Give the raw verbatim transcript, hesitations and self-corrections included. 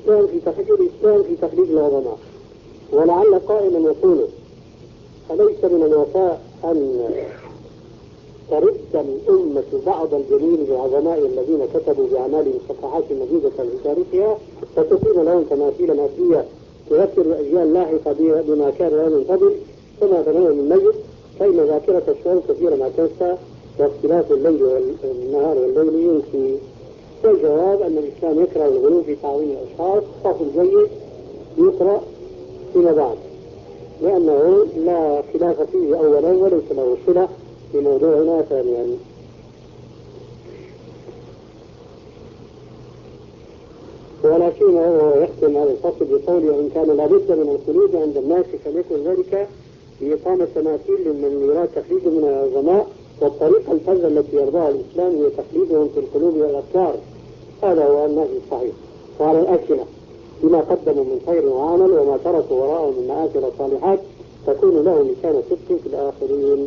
الإسلام في تخليد الإسلام في تخليد العظماء. ولعل قائلا يقول: أليس من الوفاء أن ترد الأمة بعض الجميل للعظماء الذين كتبوا بأعمالهم صفحات مجيدة في تاريخها، فتقيم لهم تماثيل مادية تذكر الأجيال لاحقة بما كان لهم من قبل، كما بنوا من ميت، فإن ذاكرة الشعوب كثيرا ما تنسى، واختلاف الليل والنهار والليل ينسي. والجواب أن الإسلام يكره الغلو في تعظيم الأشخاص، فصل جيد يقرأ فيما بعد، لأنه لا خلاف فيه أولا وليس له صلة بموضوعنا ثانيا. ولا سيما هو يختم هذا الفصل بقوله: إن كان لابد من الخلود عند الناس فليكن ذلك بإقامة تماثيل لمن يراد تخليد من العظماء، والطريقة الفذة التي يرضاها الإسلام هي تخليدهم في القلوب والأفكار. هذا هو النهج الصحيح. وعلى الأسئلة بما قدموا من خير وعمل وما تركوا وراءهم من مآثر صالحات تكون لهم لسان صدق في الآخرين.